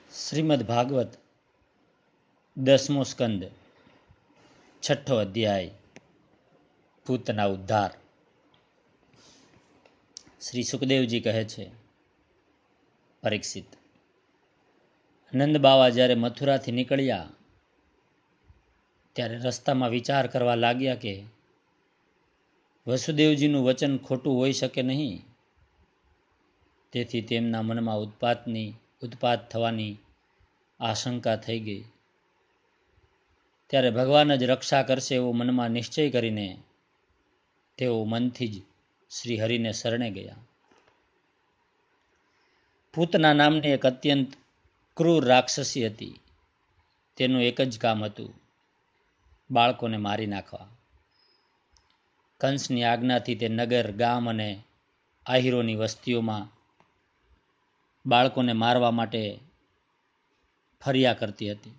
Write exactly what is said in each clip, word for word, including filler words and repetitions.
શ્રીમદ ભાગવત દસમો સ્કંદ છઠ્ઠો અધ્યાય પૂતના ઉદ્ધાર. શ્રી સુખદેવજી કહે છે, પરીક્ષિત, નંદ બાવા જ્યારે મથુરાથી નીકળ્યા ત્યારે રસ્તામાં વિચાર કરવા લાગ્યા કે વસુદેવજીનું વચન ખોટું હોઈ શકે નહીં. તેથી તેમના મનમાં ઉત્પાતની ઉત્પાત થવાની આશંકા થઈ ગઈ. ત્યારે ભગવાન જ રક્ષા કરશે એવો મનમાં નિશ્ચય કરીને તેઓ મનથી જ શ્રી હરિને શરણે ગયા. પૂતના નામની એક અત્યંત ક્રૂર રાક્ષસી હતી. તેનું એક જ કામ હતું, બાળકોને મારી નાખવા. કંસની આજ્ઞાથી તે નગર, ગામ અને આહીરોની વસ્તીઓમાં બાળકોને મારવા માટે ફર્યા કરતી હતી.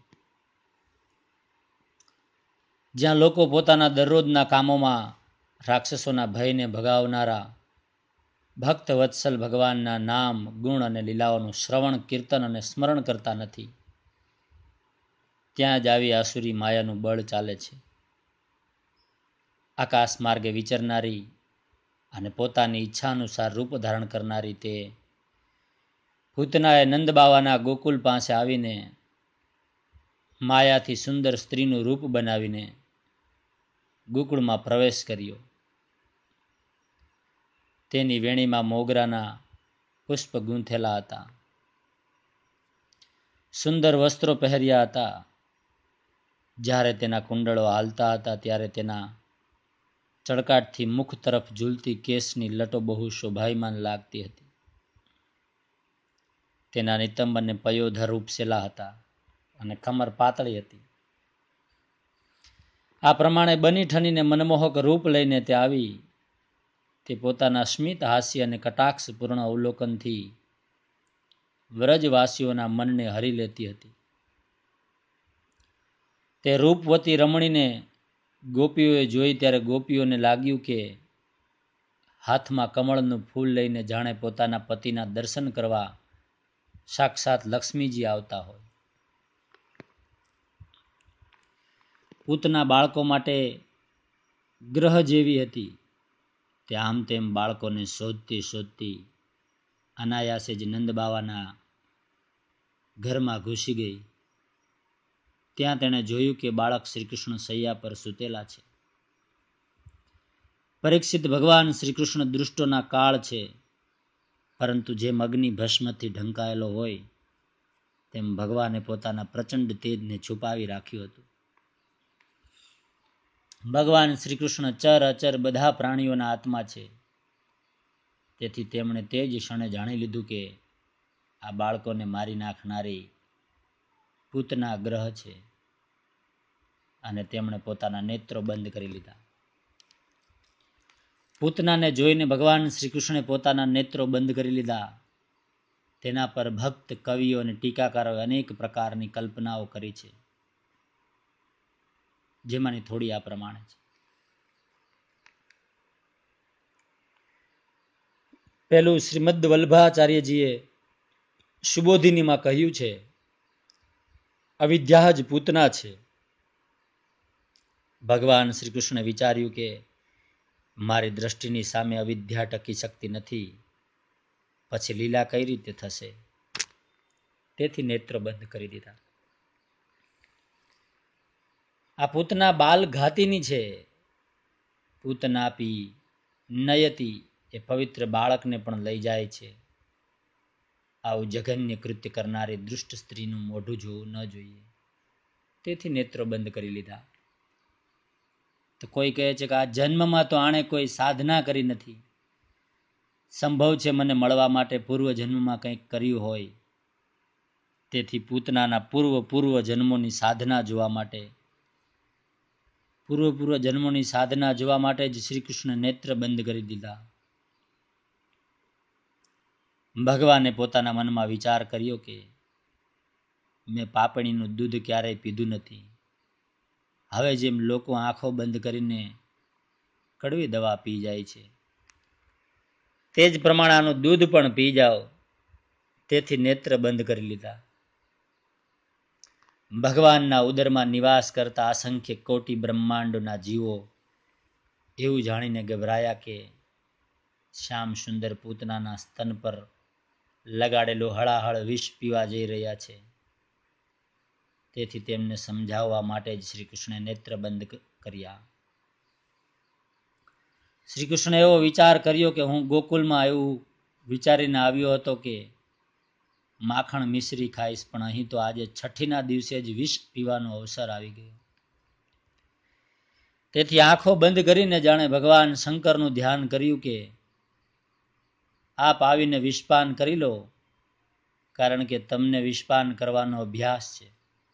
જ્યાં લોકો પોતાના દરરોજના કામોમાં રાક્ષસોના ભયને ભગાવનારા ભક્ત વત્સલ ભગવાનના નામ, ગુણ અને લીલાઓનું શ્રવણ, કીર્તન અને સ્મરણ કરતા નથી, ત્યાં જ આવી આસુરી માયાનું બળ ચાલે છે. આકાશ માર્ગે વિચરનારી અને પોતાની ઈચ્છા અનુસાર રૂપ ધારણ કરનારી તે પૂતનાએ નંદ બાવાના ગોકુલ પાસે આવીને માયાથી સુંદર સ્ત્રીનું રૂપ બનાવીને ગોકુળમાં પ્રવેશ કર્યો. તેની વેણીમાં મોગરાના પુષ્પ ગૂંથેલા હતા. સુંદર વસ્ત્રો પહેર્યા હતા. જ્યારે તેના કુંડળો હાલતા હતા ત્યારે તેના ચળકાટથી મુખ તરફ ઝૂલતી કેસની લટો બહુ શોભાયમાન લાગતી હતી. તેના નિતંબ અને પયોધર ઉપસેલા હતા અને કમર પાતળી હતી. આ પ્રમાણે બની ઠનીને મનમોહક રૂપ લઈને તે આવી. તે પોતાના સ્મિત, હાસ્ય અને કટાક્ષપૂર્ણ અવલોકનથી વ્રજવાસીઓના મનને હરી લેતી હતી. તે રૂપવતી રમણીને ગોપીઓએ જોઈ ત્યારે ગોપીઓને લાગ્યું કે હાથમાં કમળનું ફૂલ લઈને જાણે પોતાના પતિના દર્શન કરવા સાક્ષાત લક્ષ્મીજી આવતા હોય. પૂતના બાળકો માટે ગ્રહ જેવી હતી. તે આમ તેમ બાળકોને શોધતી શોધતી અનાયાસે જ નંદ બાવાના ઘરમાં ઘૂસી ગઈ. ત્યાં તેણે જોયું કે બાળક શ્રી કૃષ્ણ શૈયા પર સૂતેલા છે. પરીક્ષિત, ભગવાન શ્રી કૃષ્ણ દુષ્ટોના કાળ છે, પરંતુ જેમ અગ્નિ ભસ્મથી ઢંકાયેલો હોય તેમ ભગવાને પોતાના પ્રચંડ તેજને છુપાવી રાખ્યું હતું. ભગવાન શ્રી કૃષ્ણ ચર અચર બધા પ્રાણીઓના આત્મા છે. તેથી તેમણે તે જ ક્ષણે જાણી લીધું કે આ બાળકોને મારી નાખનારી પૂતના ગ્રહ છે, અને તેમણે પોતાના નેત્રો બંધ કરી લીધા. પૂતનાને જોઈને ભગવાન શ્રી કૃષ્ણે પોતાના નેત્રો બંધ કરી લીધા. તેના પર ભક્ત, કવિઓ અને ટીકાકારોએ અનેક પ્રકારની કલ્પનાઓ કરી છે, જેમાંની થોડી આ પ્રમાણે છે. પહેલું, શ્રીમદ વલ્લભાચાર્યજીએ સુબોધિનીમાં કહ્યું છે, અવિદ્યા જ પૂતના છે. ભગવાન શ્રી કૃષ્ણે વિચાર્યું કે મારી દ્રષ્ટિની સામે અવિદ્યા ટકી શકતી નથી, પછી લીલા કઈ રીતે થશે? તેથી નેત્રો બંધ કરી દીધા. આ પૂતના બાલ ઘાતીની છે. પૂતનાપી નયતી, એ પવિત્ર બાળકને પણ લઈ જાય છે. આવું જઘન્ય કૃત્ય કરનારી દુષ્ટ સ્ત્રીનું મોઢું જોવું ન જોઈએ, તેથી નેત્રો બંધ કરી લીધા. તો કોઈ કહે છે કે આ જન્મમાં તો આણે કોઈ સાધના કરી નથી. સંભવ છે મને મળવા માટે પૂર્વ જન્મમાં કંઈક કર્યું હોય. તેથી પૂતનાના પૂર્વ પૂર્વ જન્મોની સાધના જોવા માટે પૂર્વ પૂર્વ જન્મોની સાધના જોવા માટે જ શ્રી કૃષ્ણ નેત્ર બંધ કરી દીધા. ભગવાને પોતાના મનમાં વિચાર કર્યો કે મેં પાપણીનું દૂધ ક્યારેય પીધું નથી. હવે જેમ લોકો આંખો બંધ કરીને કડવી દવા પી જાય છે, તે જ પ્રમાણે આનું દૂધ પણ પી જાઓ. તેથી નેત્ર બંધ કરી લીધા. ભગવાનના ઉદરમાં નિવાસ કરતા અસંખ્ય કોટી બ્રહ્માંડોના જીવો એવું જાણીને ગભરાયા કે શ્યામ સુંદર પૂતનાના સ્તન પર લગાડેલું હળાહળ વિષ પીવા જઈ રહ્યા છે. તેથી તેમને સમજાવવા માટે જ શ્રી કૃષ્ણે નેત્ર બંધ કર્યા. શ્રી કૃષ્ણે એવો વિચાર કર્યો કે હું ગોકુલમાં એવું વિચારીને આવ્યો હતો કે માખણ મિશ્રી ખાઈશ, પણ અહીં તો આજે છઠ્ઠીના દિવસે જ વિષ પીવાનો અવસર આવી ગયો. તેથી આંખો બંધ કરીને જાણે ભગવાન શંકરનું ધ્યાન કર્યું કે આપ આવીને વિષપાન કરી લો, કારણ કે તમને વિષપાન કરવાનો અભ્યાસ છે.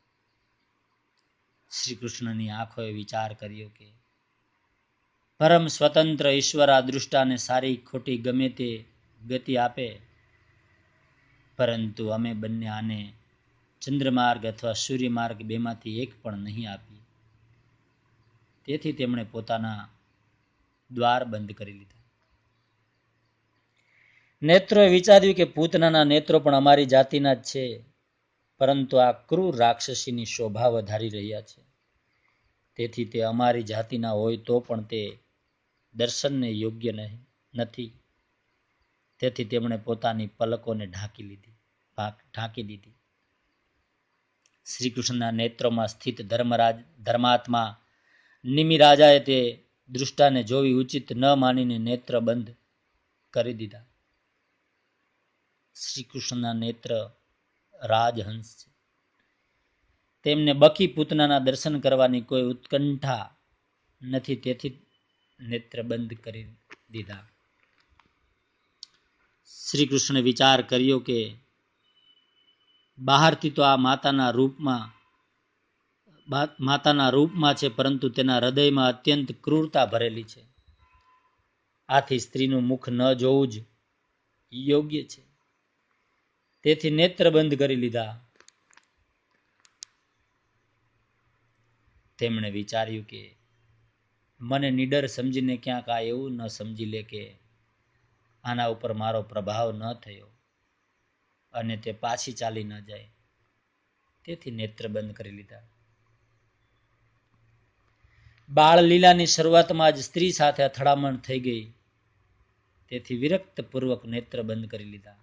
શ્રી કૃષ્ણની આંખોએ વિચાર કર્યો કે પરમ સ્વતંત્ર ઈશ્વર આ દૃષ્ટાને સારી ખોટી ગમે તે ગતિ આપે, પરંતુ અમે બંને આને ચંદ્રમાર્ગ અથવા સૂર્યમાર્ગ બેમાંથી એક પણ નહીં આપીએ. તેથી તેમણે પોતાના દ્વાર બંધ કરી લીધા. નેત્રોએ વિચાર્યું કે પૂતનાના નેત્રો પણ અમારી જાતિના જ છે, પરંતુ આ ક્રૂર રાક્ષસીની શોભા વધારી રહ્યા છે. તેથી તે અમારી જાતિના હોય તો પણ તે દર્શનને યોગ્ય નથી. તેથી તેમણે પોતાની પલકોને ઢાંકી લીધી ઢાંકી દીધી. શ્રી કૃષ્ણના નેત્રોમાં સ્થિત ધર્મરાજ ધર્માત્મા નિમિ રાજાએ તે દૃષ્ટાને જોવી ઉચિત ન માનીને નેત્ર બંધ કરી દીધા. શ્રી કૃષ્ણના નેત્ર રાજહંસ છે. તેમને બકી પૂતનાના દર્શન કરવાની કોઈ ઉત્કંઠા નથી, તેથી નેત્ર બંધ કરી દીધા. શ્રી કૃષ્ણે વિચાર કર્યો કે બહારથી તો આ માતાના રૂપમાં માતાના રૂપમાં છે, પરંતુ તેના હૃદયમાં અત્યંત ક્રૂરતા ભરેલી છે. આથી સ્ત્રીનું મુખ ન જોવું જ યોગ્ય છે. તેથી નેત્ર બંધ કરી લીધા. તેમણે વિચાર્યું કે મને નિડર સમજીને ક્યાંક આ એવું ન સમજી લે કે આના ઉપર મારો પ્રભાવ ન થયો અને તે પાછી ચાલી ન જાય. તેથી નેત્ર બંધ કરી લીધા. બાળ લીલાની શરૂઆતમાં જ સ્ત્રી સાથે અથડામણ થઈ ગઈ. તેથી વિરક્ત પૂર્વક નેત્ર બંધ કરી લીધા.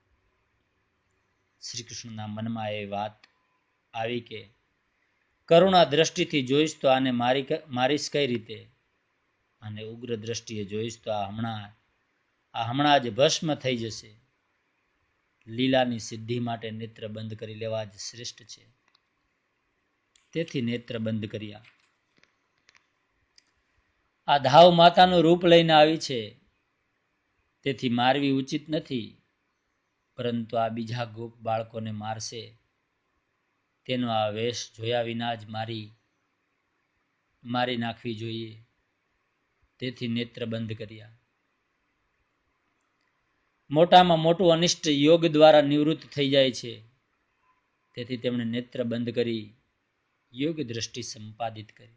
શ્રી કૃષ્ણના મનમાં એ વાત આવી કે કરુણા દ્રષ્ટિથી જોઈશ તો આને મારી મારીશ કઈ રીતે, અને ઉગ્ર દ્રષ્ટિએ જોઈશ તો આ હમણાં આ હમણાં જ ભસ્મ થઈ જશે. લીલાની સિદ્ધિ માટે નેત્ર બંધ કરી લેવા જ શ્રેષ્ઠ છે. તેથી નેત્ર બંધ કર્યા. આ ધાવ માતાનું રૂપ લઈને આવી છે, તેથી મારવી ઉચિત નથી, પરંતુ આ બીજા ગોપ બાળકોને મારશે તેનો આ વેશ જોયા વિના જ મારી મારી નાખવી જોઈએ. તેથી નેત્ર બંધ કર્યા. મોટામાં મોટું અનિષ્ટ યોગ દ્વારા નિવૃત્ત થઈ જાય છે. તેથી તેમણે નેત્ર બંધ કરી યોગ દ્રષ્ટિ સંપાદિત કરી.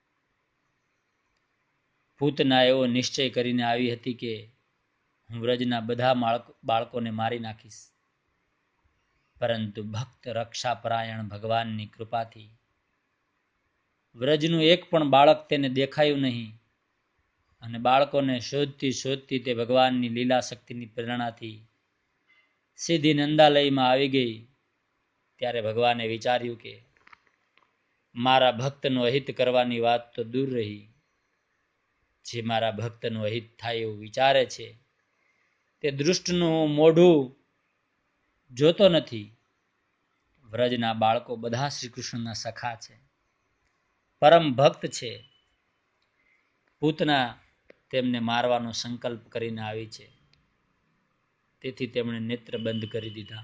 પૂતના એવો નિશ્ચય કરીને આવી હતી કે હું વ્રજના બધા બાળકોને મારી નાખીશ, પરંતુ ભક્ત રક્ષાપરાયણ ભગવાનની કૃપાથી વ્રજનું એક પણ બાળક તેને દેખાયું નહીં, અને બાળકોને શોધતી શોધતી તે ભગવાનની લીલા શક્તિની પ્રેરણાથી સીધી નંદાલયમાં આવી ગઈ. ત્યારે ભગવાને વિચાર્યું કે મારા ભક્તનું અહિત કરવાની વાત તો દૂર રહી, જે મારા ભક્તનું અહિત થાય એવું વિચારે છે તે દૃષ્ટનું મોઢું જોતો નથી. વ્રજના બાળકો બધા શ્રી કૃષ્ણના સખા છે, પરમ ભક્ત છે. પૂતના તેમને મારવાનો સંકલ્પ કરીને આવી છે, તેથી તેમણે નેત્ર બંધ કરી દીધા.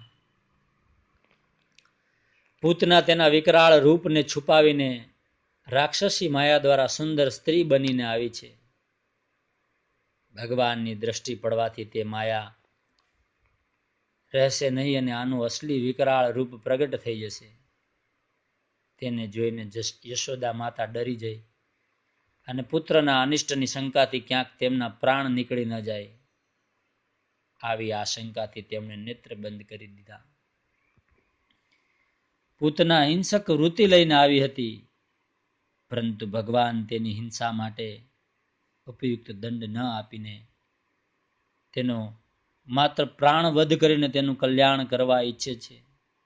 પૂતના તેના વિકરાળ રૂપને છુપાવીને રાક્ષસી માયા દ્વારા સુંદર સ્ત્રી બનીને આવી છે. ભગવાનની દ્રષ્ટિ પડવાથી તે માયા રહેશે નહીં અને આનું અસલી વિકરાળ રૂપ પ્રગટ થઈ જશે. તેને જોઈને યશોદા માતા ડરી જઈ અને પુત્રના અનિષ્ટની શંકાથી ક્યાંક તેમના પ્રાણ નીકળી ન જાય, આવી આશંકાથી તેમણે નેત્ર બંધ કરી દીધા. પૂતના હિંસક વૃત્તિ લઈને આવી હતી, પરંતુ ભગવાન તેની હિંસા માટે ઉપયુક્ત દંડ ન આપીને તેનો માત્ર પ્રાણ વધ કરીને તેનું કલ્યાણ કરવા ઈચ્છે છે.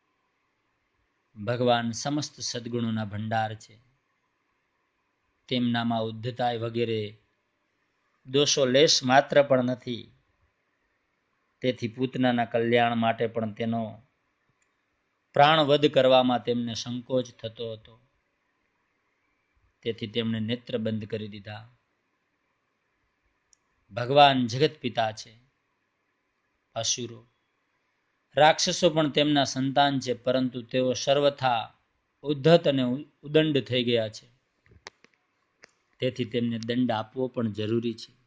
ભગવાન સમસ્ત સદગુણોના ભંડાર છે. તેમનામાં ઉદ્ધતાય વગેરે દોષો લેશ માત્ર પણ નથી. તેથી પૂતનાના કલ્યાણ માટે પણ તેનો પ્રાણ વધ કરવામાં તેમને સંકોચ થતો હતો. તેથી તેમણે નેત્ર બંધ કરી દીધા. ભગવાન જગત પિતા છે. અસુરો રાક્ષસો પણ તેમના સંતાન છે, પરંતુ તેઓ સર્વથા ઉદ્ધત અને ઉદંડ થઈ ગયા છે. તેથી તેમને દંડ આપવો પણ જરૂરી છે.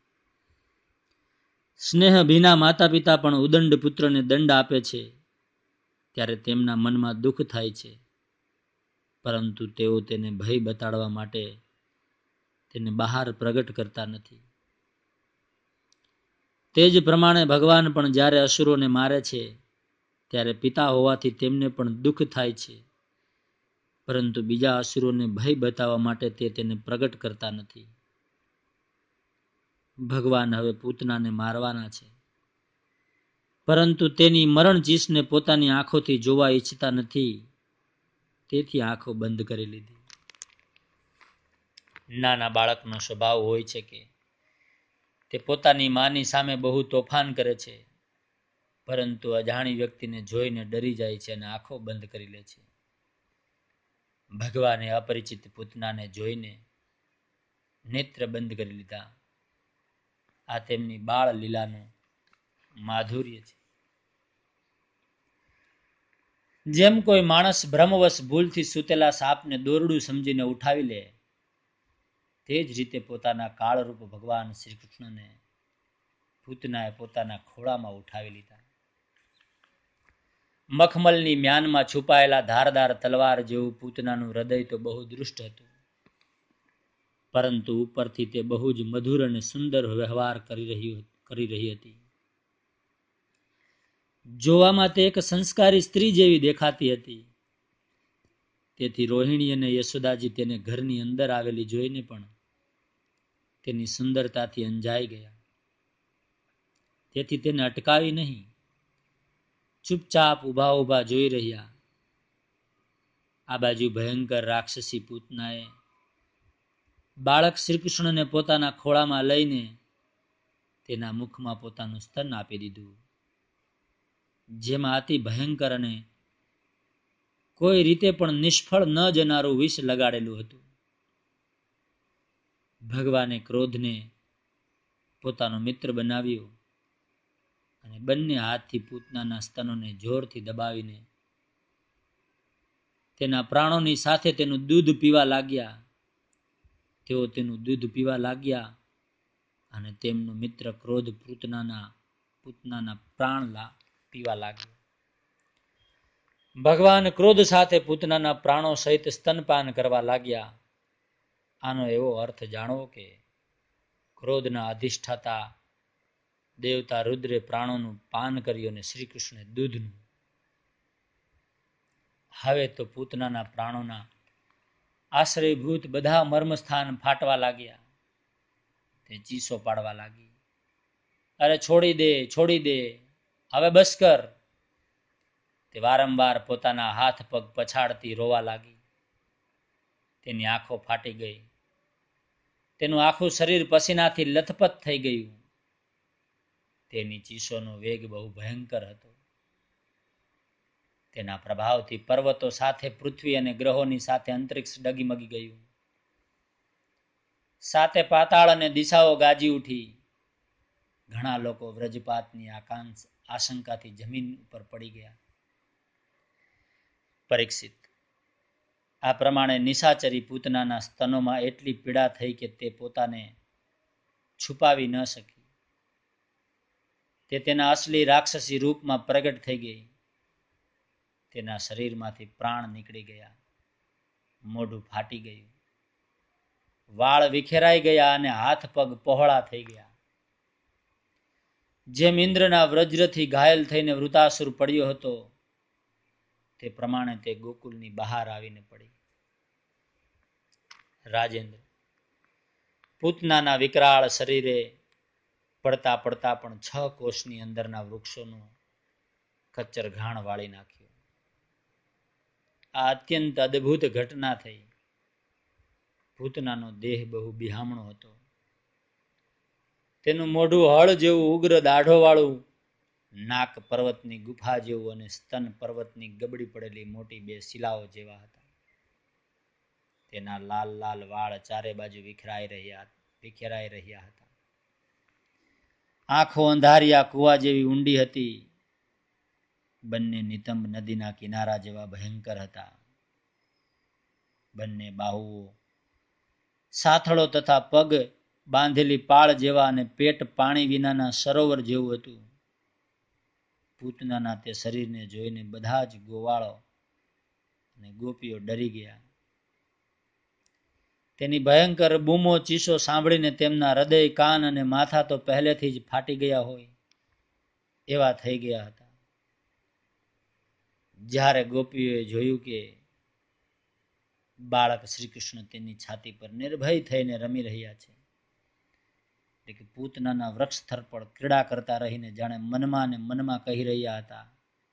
સ્નેહ ભીના માતા પિતા પણ ઉદંડ પુત્રને દંડ આપે છે ત્યારે તેમના મનમાં દુઃખ થાય છે, પરંતુ તેઓ તેને ભય બતાડવા માટે તેને બહાર પ્રગટ કરતા નથી. તે જ પ્રમાણે ભગવાન પણ જ્યારે અસુરોને મારે છે ત્યારે પિતા હોવાથી તેમને પણ દુઃખ થાય છે, પરંતુ બીજા અસુરોને ભય બતાવવા માટે તે તેને પ્રગટ કરતા નથી. ભગવાન હવે પૂતનાને મારવાના છે, પરંતુ તેની મરણ ચીસને પોતાની આંખોથી જોવા ઈચ્છતા નથી. તેથી આંખો બંધ કરી લીધી. નાના બાળકનો સ્વભાવ હોય છે કે તે પોતાની માની સામે બહુ તોફાન કરે છે, પરંતુ અજાણી વ્યક્તિને જોઈને ડરી જાય છે અને આંખો બંધ કરી લે છે. ભગવાને અપરિચિત પૂતનાને જોઈને નેત્ર બંધ કરી લીધા. આ તેમની બાળ લીલાનું માધુર્ય છે. જેમ કોઈ માણસ ભ્રમવશ ભૂલથી સૂતેલા સાપને દોરડું સમજીને ઉઠાવી લે, તે જ રીતે પોતાના કાળરૂપ ભગવાન શ્રી કૃષ્ણને પૂતનાએ પોતાના ખોળામાં ઉઠાવી લીધા. મખમલની મ્યાનમાં છુપાયેલા ધારદાર તલવાર જેવું પૂતનાનું હૃદય તો બહુ દૃષ્ટ હતું, પરંતુ ઉપરથી તે બહુ જ મધુર અને સુંદર વ્યવહાર કરી રહી કરી રહી હતી. જોવામાં તે એક સંસ્કારી સ્ત્રી જેવી દેખાતી હતી. તેથી રોહિણી અને યશોદાજી તેને ઘરની અંદર આવેલી જોઈને પણ તેની સુંદરતાથી અંજાઈ ગયા. તેથી તેને અટકાવી નહીં, ચૂપચાપ ઊભા ઊભા જોઈ રહ્યા. આ બાજુ ભયંકર રાક્ષસી પૂતનાએ બાળક શ્રીકૃષ્ણને પોતાના ખોળામાં લઈને તેના મુખમાં પોતાનું સ્તન આપી દીધું, જેમાં અતિ ભયંકર અને કોઈ રીતે પણ નિષ્ફળ ન જનારું વિષ લગાડેલું હતું. ભગવાને ક્રોધને પોતાનો મિત્ર બનાવ્યો અને બંને હાથથી પૂતનાના સ્તનોને જોરથી દબાવીને તેના પ્રાણોની સાથે તેનું દૂધ પીવા લાગ્યા. તેઓ તેનું દૂધ પીવા લાગ્યા અને તેમનો મિત્ર ક્રોધ પૂતનાના પૂતનાના પ્રાણ પીવા લાગ્યો. ભગવાન ક્રોધ સાથે પૂતનાના પ્રાણો સહિત સ્તનપાન કરવા લાગ્યા. આનો એવો અર્થ જાણવો કે ક્રોધના અધિષ્ઠાતા દેવતા રુદ્રે પ્રાણોનું પાન કર્યું અને શ્રી કૃષ્ણે દૂધનું. હવે તો પૂતનાના પ્રાણોના આશ્રયભૂત બધા મર્મસ્થાન ફાટવા લાગ્યા. તે ચીસો પાડવા લાગી, અરે છોડી દે, છોડી દે, હવે બસ કર. તે વારંવાર પોતાના હાથ પગ પછાડતી રોવા લાગી. તેની આંખો ફાટી ગઈ. તેનું આખું શરીર પસીનાથી લથપથ થઈ ગયું. તેની ચીસોનો વેગ બહુ ભયંકર હતો. તેના પ્રભાવથી પર્વતો સાથે પૃથ્વી અને ગ્રહોની સાથે અંતરિક્ષ ડગીમગી ગયું. સાતે પાતાળ અને દિશાઓ ગાજી ઉઠી. ઘણા લોકો વ્રજપાતની આકાંક્ષ આશંકાથી જમીન ઉપર પડી ગયા. પરીક્ષિત, આ પ્રમાણે નિશાચરી પૂતનાના સ્તનોમાં એટલી પીડા થઈ કે તે પોતાને છુપાવી ન શકી. તે તેના અસલી રાક્ષસી રૂપમાં પ્રગટ થઈ ગઈ. તેના શરીરમાંથી પ્રાણ નીકળી ગયા. મોઢું ફાટી ગયું. વાળ વિખેરાઈ ગયા અને હાથ પગ પહોળા થઈ ગયા. જેમ ઇન્દ્રના વજ્રથી ઘાયલ થઈને વૃતાસુર પડ્યો હતો, તે પ્રમાણે તે ગોકુલની બહાર આવીને પડી. રાજેન્દ્ર પૂતનાના વિકરાળ શરીરે પડતા પડતા પણ છ કોષની અંદરના વૃક્ષોનું ખચ્ચર ઘાણ વાળી નાખ્યું. આ અત્યંત અદ્ભુત ઘટના થઈ. પૂતનાનો દેહ બહુ બિહામણો હતો. તેનું મોઢું હળ જેવું ઉગ્ર દાઢો વાળું, નાક પર્વતની ગુફા જેવું અને સ્તન પર્વતની ગબડી પડેલી મોટી બે શિલાઓ જેવા હતા. તેના લાલ લાલ વાળ ચારે બાજુ વિખરાઈ રહ્યા વિખેરાઈ રહ્યા હતા. આંખો અંધારિયા કુવા જેવી ઊંડી હતી. બંને નિતંબ નદીના કિનારા જેવા ભયંકર હતા. બંને બાહુઓ સાથળો તથા પગ બાંધેલી પાળ જેવા અને પેટ પાણી વિનાના સરોવર જેવું હતું. પૂતનાના તે શરીરને જોઈને બધા જ ગોવાળો અને ગોપીઓ ડરી ગયા. તેની ભયંકર બૂમો ચીસો સાંભળીને તેમના હૃદય, કાન અને માથા તો પહેલેથી જ ફાટી ગયા હોય એવા થઈ ગયા હતા. જ્યારે ગોપીઓએ જોયું કે બાળક શ્રી કૃષ્ણ તેની છાતી પર નિર્ભય થઈને રમી રહ્યા છે, એટલે કે પૂતનાના વૃક્ષ થર પર ક્રીડા કરતા રહીને જાણે મનમાં ને મનમાં કહી રહ્યા હતા,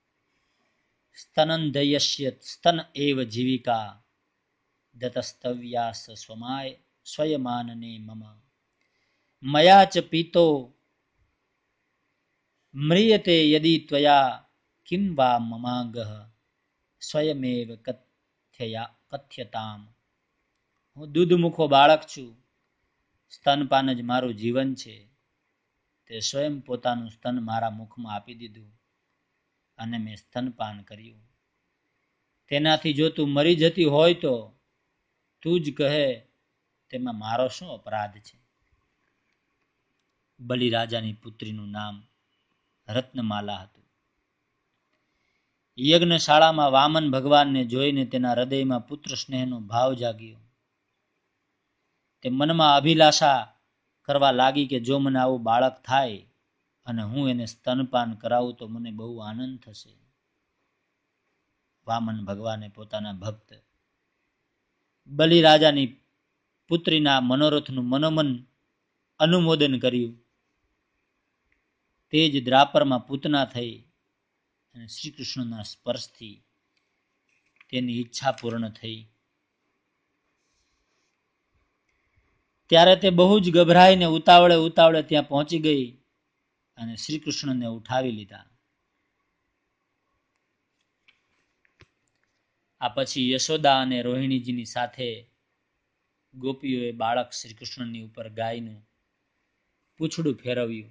સ્તનંદયસ્ય સ્તન એવ જીવિકા દતસ્તવ્યાસ સ્વમાય સ્વયમાનને મમ મયા ચ પીતો મ્રિયતે યદિ ત્વયા કિમ વા મમાંગઃ સ્વયમેવ કથ્યયા કથ્યતામ. હું દૂધમુખો બાળક છું. સ્તનપાન જ મારું જીવન છે. તે સ્વયં પોતાનું સ્તન મારા મુખમાં આપી દીધું અને મેં સ્તનપાન કર્યું. તેનાથી જો તું મરી જતી હોય તો તું જ કહે, તેમાં મારો શું અપરાધ છે? બલિરાજાની પુત્રીનું નામ રત્નમાલા હતું. યજ્ઞશાળામાં વામન ભગવાનને જોઈને તેના હૃદયમાં પુત્ર સ્નેહનો ભાવ જાગ્યો. તે મનમાં અભિલાષા કરવા લાગી કે જો મને આવું બાળક થાય અને હું એને સ્તનપાન કરાવું તો મને બહુ આનંદ થશે. વામન ભગવાને પોતાના ભક્ત બલિરાજાની પુત્રીના મનોરથનું મનોમન અનુમોદન કર્યું. તે જ દ્રાપરમાં પૂતના થઈ અને શ્રી કૃષ્ણના સ્પર્શથી તેની ઈચ્છા પૂર્ણ થઈ. ત્યારે તે બહુ જ ગભરાઈને ઉતાવળે ઉતાવળે ત્યાં પહોંચી ગઈ અને શ્રી કૃષ્ણને ઉઠાવી લીધા. આ પછી યશોદા અને રોહિણીજીની સાથે ગોપીઓએ બાળક શ્રી કૃષ્ણની ઉપર ગાયનું પૂંછડું ફેરવ્યું.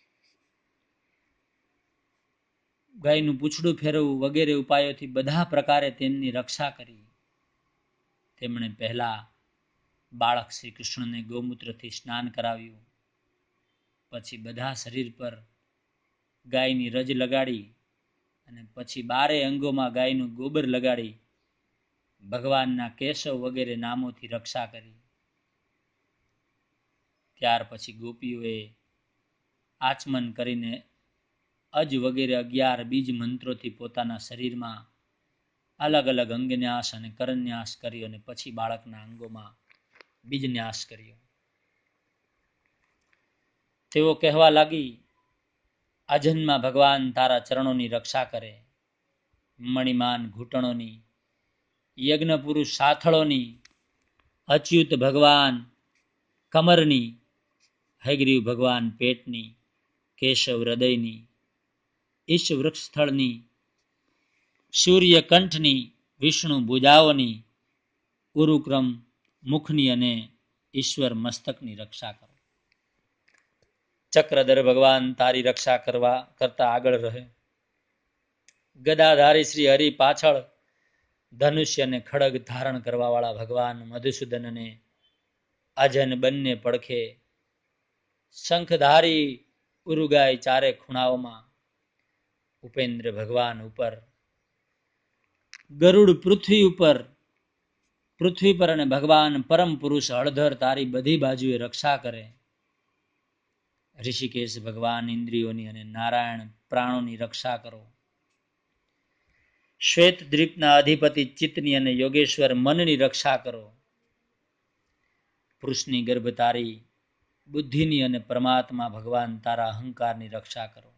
ગાયનું પૂંછડું ફેરવવું વગેરે ઉપાયોથી બધા પ્રકારે તેમની રક્ષા કરી. તેમણે પહેલા બાળક શ્રી કૃષ્ણને ગૌમૂત્રથી સ્નાન કરાવ્યું. પછી બધા શરીર પર ગાયની રજ લગાડી અને પછી બારે અંગોમાં ગાયનું ગોબર લગાડી ભગવાનના કેશવ વગેરે નામોથી રક્ષા કરી. ત્યાર પછી ગોપીઓએ આચમન કરીને અજ વગેરે અગિયાર બીજ મંત્રોથી પોતાના શરીરમાં અલગ અલગ અંગન્યાસ અને કરન્યાસ કર્યો અને પછી બાળકના અંગોમાં બીજન્યાસ કર્યો. તેઓ કહેવા લાગી, અજન્મા ભગવાન તારા ચરણોની રક્ષા કરે, મણિમાન ઘૂંટણોની, યજ્ઞ પુરુષ સાથળોની, અચ્યુત ભગવાન કમરની, હયગ્રીવ ભગવાન પેટની, કેશવ હૃદયની, ઈશ વૃક્ષ સ્થળની, સૂર્ય કંઠની, વિષ્ણુ ભુજાઓની, ઉરુક્રમ મુખની અને ઈશ્વર મસ્તકની રક્ષા કરો. ચક્રધર ભગવાન તારી રક્ષા કરવા કરતા આગળ રહે. ગદાધારી શ્રી હરિ પાછળ ધનુષ્ય અને ખડગ ધારણ કરવા વાળા ભગવાન મધુસૂદન અને અજન બંને પડખે, શંખધારી ઉરુગાય ચારે ખૂણાઓમાં, ઉપેન્દ્ર ભગવાન ઉપર, ગરુડ પૃથ્વી ઉપર, પૃથ્વી પર અને ભગવાન પરમ પુરુષ હળધર તારી બધી બાજુએ રક્ષા કરે. ઋષિકેશ ભગવાન ઇન્દ્રિયોની અને નારાયણ પ્રાણોની રક્ષા કરો. શ્વેત દ્વીપના અધિપતિ ચિત્તની અને યોગેશ્વર મનની રક્ષા કરો. પુરુષની ગર્ભ તારી બુદ્ધિની અને પરમાત્મા ભગવાન તારા અહંકારની રક્ષા કરો.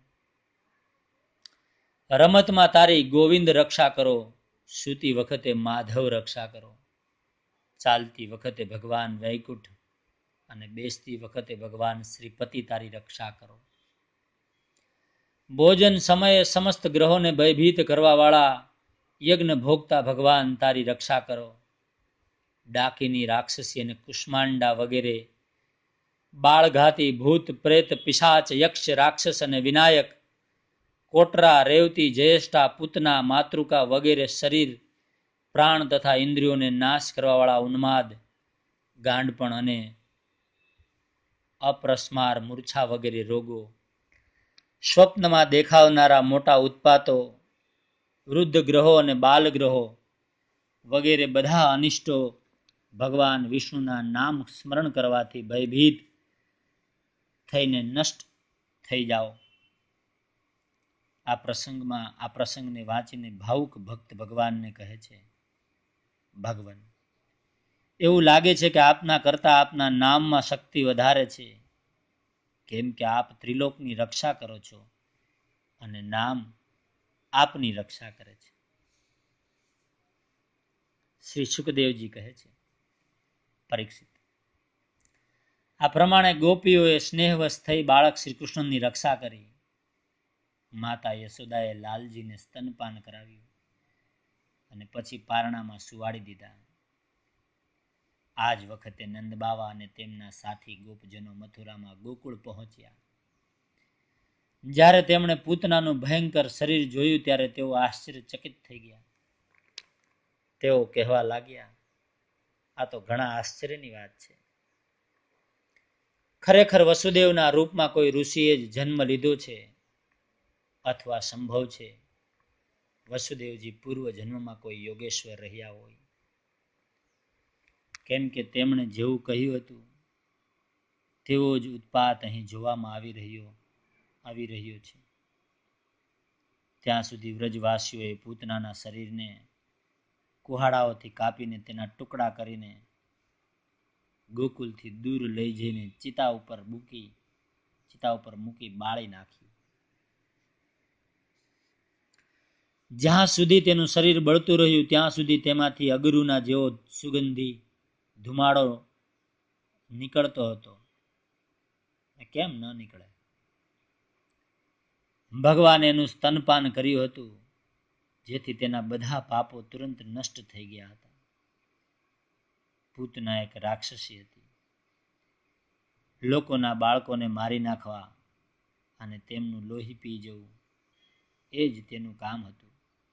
રમતમાં તારી ગોવિંદ રક્ષા કરો. સૂતી વખતે માધવ રક્ષા કરો. ચાલતી વખતે ભગવાન વૈકુંઠ અને બેસતી વખતે ભગવાન શ્રીપતિ તારી રક્ષા કરો. ભોજન સમયે સમસ્ત ગ્રહોને ભયભીત કરવા વાળા યજ્ઞ ભોગતા ભગવાન તારી રક્ષા કરો. ડાકીની રાક્ષસી અને કુષ્માંડા વગેરે બાળઘાતી ભૂત પ્રેત પિશાચ યક્ષ રાક્ષસ અને વિનાયક કોટરા રેવતી જ્યેષ્ઠા પૂતના માતૃકા વગેરે શરીર પ્રાણ તથા ઇન્દ્રિયોને નાશ કરવા વાળા ઉન્માદ ગાંડપણ અને અપ્રસ્માર મૂર્છા વગેરે રોગો, સ્વપ્નમાં દેખાવનારા મોટા ઉત્પાતો, વૃદ્ધ ગ્રહો અને બાલ ગ્રહો વગેરે બધા અનિષ્ટો ભગવાન વિષ્ણુના નામ સ્મરણ કરવાથી ભયભીત થઈને નષ્ટ થઈ જાઓ. આ પ્રસંગમાં આ પ્રસંગને વાંચીને ભાવુક ભક્ત ભગવાનને કહે છે, ભગવાન, એવું લાગે છે કે આપના કરતા આપના નામમાં શક્તિ વધારે છે, કેમ કે આપ ત્રિલોકની રક્ષા કરો છો અને નામ આપની રક્ષા કરે છે. શ્રી સુખદેવજી કહે છે, પરીક્ષિત, આ પ્રમાણે ગોપીઓએ સ્નેહવશ થઈ બાળક શ્રી કૃષ્ણની રક્ષા કરી. માતા યશોદાએ લાલજીને સ્તનપાન કરાવ્યું અને પછી પારણામાં સુવાડી દીધા. આ જ વખતે નંદબાવા અને તેમના સાથી ગોપજનો મથુરામાં ગોકુળ પહોંચ્યા. જ્યારે તેમણે પૂતનાનું ભયંકર શરીર જોયું ત્યારે તેઓ આશ્ચર્યચકિત થઈ ગયા. તેઓ કહેવા લાગ્યા, આ તો ઘણા આશ્ચર્યની વાત છે. ખરેખર વસુદેવના રૂપમાં કોઈ ઋષિએ જ જન્મ લીધો છે અથવા સંભવ છે વસુદેવજી પૂર્વ જન્મમાં કોઈ યોગેશ્વર રહ્યા હોય, કેમ કે તેમણે જેવું કહ્યું હતું તેવો જ ઉત્પાત અહીં જોવામાં આવી રહ્યો આવી રહ્યો છે. ત્યાં સુધી વ્રજવાસીઓએ પૂતનાના શરીરને કુહાડાઓથી કાપીને તેના ટુકડા કરીને ગોકુલથી દૂર લઈ જઈને ચિતા ઉપર મૂકી ચિતા ઉપર મૂકી બાળી નાખી. જ્યાં સુધી તેનું શરીર બળતું રહ્યું ત્યાં સુધી તેમાંથી અગરુના જેવો સુગંધી ધુમાડો નીકળતો હતો. કેમ ન નીકળે? ભગવાને એનું સ્તનપાન કર્યું હતું, જેથી તેના બધા પાપો તુરંત નષ્ટ થઈ ગયા હતા. પૂતના એક રાક્ષસી હતી. લોકોના બાળકોને મારી નાખવા અને તેમનું લોહી પી જવું એ જ તેનું કામ હતું.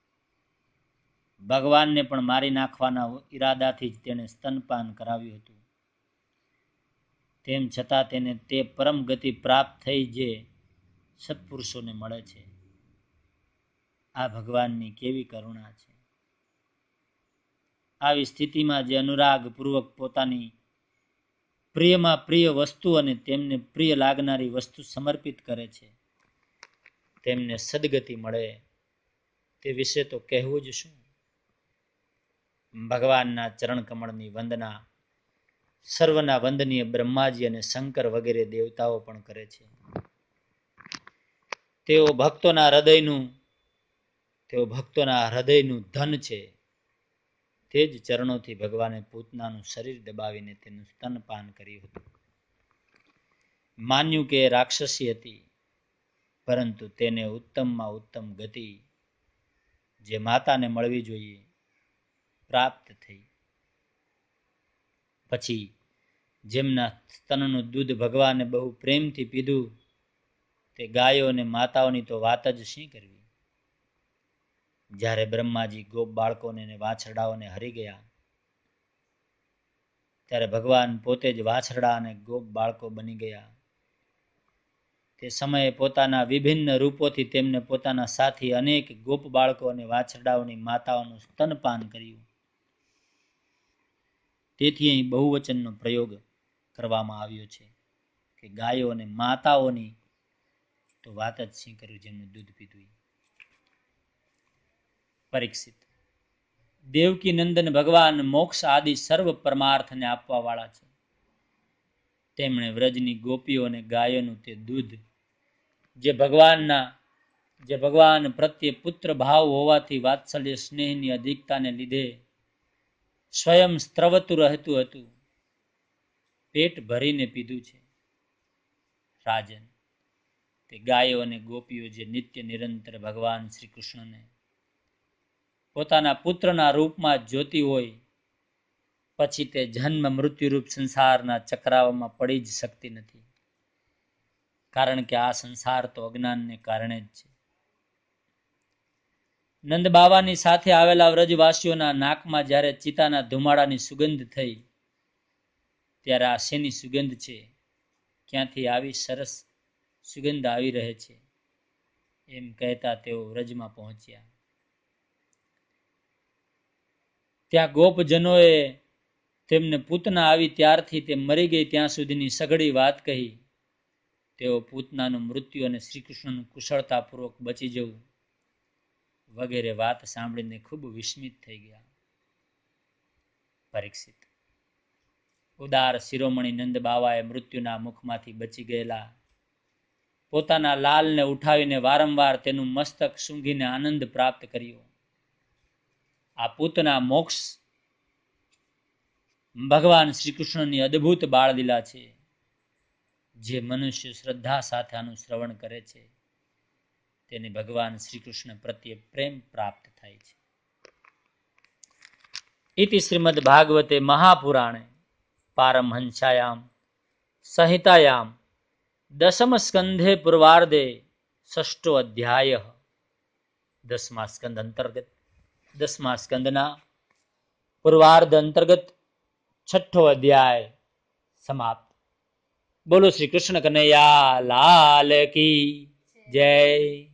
ભગવાનને પણ મારી નાખવાના ઈરાદાથી જ તેણે સ્તનપાન કરાવ્યું હતું. તેમ છતાં તેને તે પરમ ગતિ પ્રાપ્ત થઈ જે સત્પુરુષોને મળે છે. આ ભગવાનની કેવી કરુણા છે! આવી સ્થિતિમાં જે અનુરાગપૂર્વક પોતાની પ્રિયમાં પ્રિય વસ્તુ અને તેમને પ્રિય લાગનારી વસ્તુ સમર્પિત કરે છે તેમને સદગતિ મળે તે વિશે તો કહેવું જ શું. ભગવાનના ચરણ કમળની વંદના સર્વના વંદનીય બ્રહ્માજી અને શંકર વગેરે દેવતાઓ પણ કરે છે. તેઓ ભક્તોના હૃદયનું તેઓ ભક્તોના હૃદયનું ધન છે. તે જ ચરણોથી ભગવાને પૂતનાનું શરીર દબાવીને તેનું સ્તનપાન કર્યું હતું. માન્યું કે રાક્ષસી હતી, પરંતુ તેને ઉત્તમમાં ઉત્તમ ગતિ જે માતાને મળવી જોઈએ પ્રાપ્ત થઈ. પછી જેમના સ્તનનું દૂધ ભગવાને બહુ પ્રેમથી પીધું તે ગાયો અને માતાઓની તો વાત જ શી કરવી. જ્યારે બ્રહ્માજી ગોપ બાળકોને અને વાછરડાઓને હરી ગયા ત્યારે ભગવાન પોતે જ વાછરડા અને ગોપ બાળકો બની ગયા. તે સમયે પોતાના વિભિન્ન રૂપોથી તેમને પોતાના સાથી અનેક ગોપ બાળકો અને વાછરડાઓની માતાઓનું સ્તનપાન કર્યું. તેથી અહીં બહુવચનનો પ્રયોગ કરવામાં આવ્યો છે કે ગાયો અને માતાઓની તો વાત જ શી કર્યું જેમનું દૂધ પીધું. પરીક્ષિત, દેવકી નંદન ભગવાન મોક્ષ આદિ સર્વ પરમાર્થને આપવા વાળા છે. તેમણે વ્રજની ગોપીઓ અને ગાયોનું તે દૂધ જે ભગવાનના જે ભગવાન પ્રત્યે પુત્ર ભાવ હોવાથી વાત્સલ્ય સ્નેહની અધિકતાને લીધે સ્વયં સ્ત્રવતું રહેતું હતું, પેટ ભરીને પીધું છે. રાજન, તે ગાયો અને ગોપીઓ જે નિત્ય નિરંતર ભગવાન શ્રી કૃષ્ણને પોતાના પુત્રના રૂપમાં જોતી હોય, પછી તે જન્મ મૃત્યુરૂપ સંસારના ચક્રાવમાં પડી જ શકતી નથી, કારણ કે આ સંસાર તો અજ્ઞાનને કારણે જ છે. નંદ બાવાની સાથે આવેલા વ્રજવાસીઓના નાકમાં જ્યારે ચિતાના ધુમાડાની સુગંધ થઈ, ત્યારે આ શેની સુગંધ છે, ક્યાંથી આવી સરસ સુગંધ આવી રહે છે, એમ કહેતા તેઓ વ્રજમાં પહોંચ્યા. ત્યાં ગોપજનોએ તેમને પૂતના આવી ત્યારથી તે મરી ગઈ ત્યાં સુધીની સઘળી વાત કહી. તેઓ પૂતનાનું મૃત્યુ અને શ્રીકૃષ્ણનું કુશળતાપૂર્વક બચી જવું વગેરે વાત સાંભળીને ખૂબ વિસ્મિત થઈ ગયા. પરીક્ષિત, ઉદાર શિરોમણી નંદ બાવાએ મૃત્યુના મુખમાંથી બચી ગયેલા પોતાના લાલને ઉઠાવીને વારંવાર તેનું મસ્તક સૂંઘીને આનંદ પ્રાપ્ત કર્યો. આ પૂતના મોક્ષ ભગવાન શ્રી કૃષ્ણની અદ્ભુત બાળલીલા છે. જે મનુષ્ય શ્રદ્ધા સાથે આનું શ્રવણ કરે છે, તેને ભગવાન શ્રી કૃષ્ણ પ્રત્યે પ્રેમ પ્રાપ્ત થાય છે. ઇતિ શ્રીમદ ભાગવતે મહાપુરાણે પારમહંસ્યાયામ સંહિતાયામ દશમ સ્કંધે પૂર્વાર્ધે ષષ્ઠો અધ્યાય. દસમા સ્કંદ અંતર્ગત દસમા સ્કંદના પૂર્વાર્ધ અંતર્ગત છઠ્ઠો અધ્યાય સમાપ્ત. બોલો શ્રી કૃષ્ણ કનૈયા લાલ કી જય.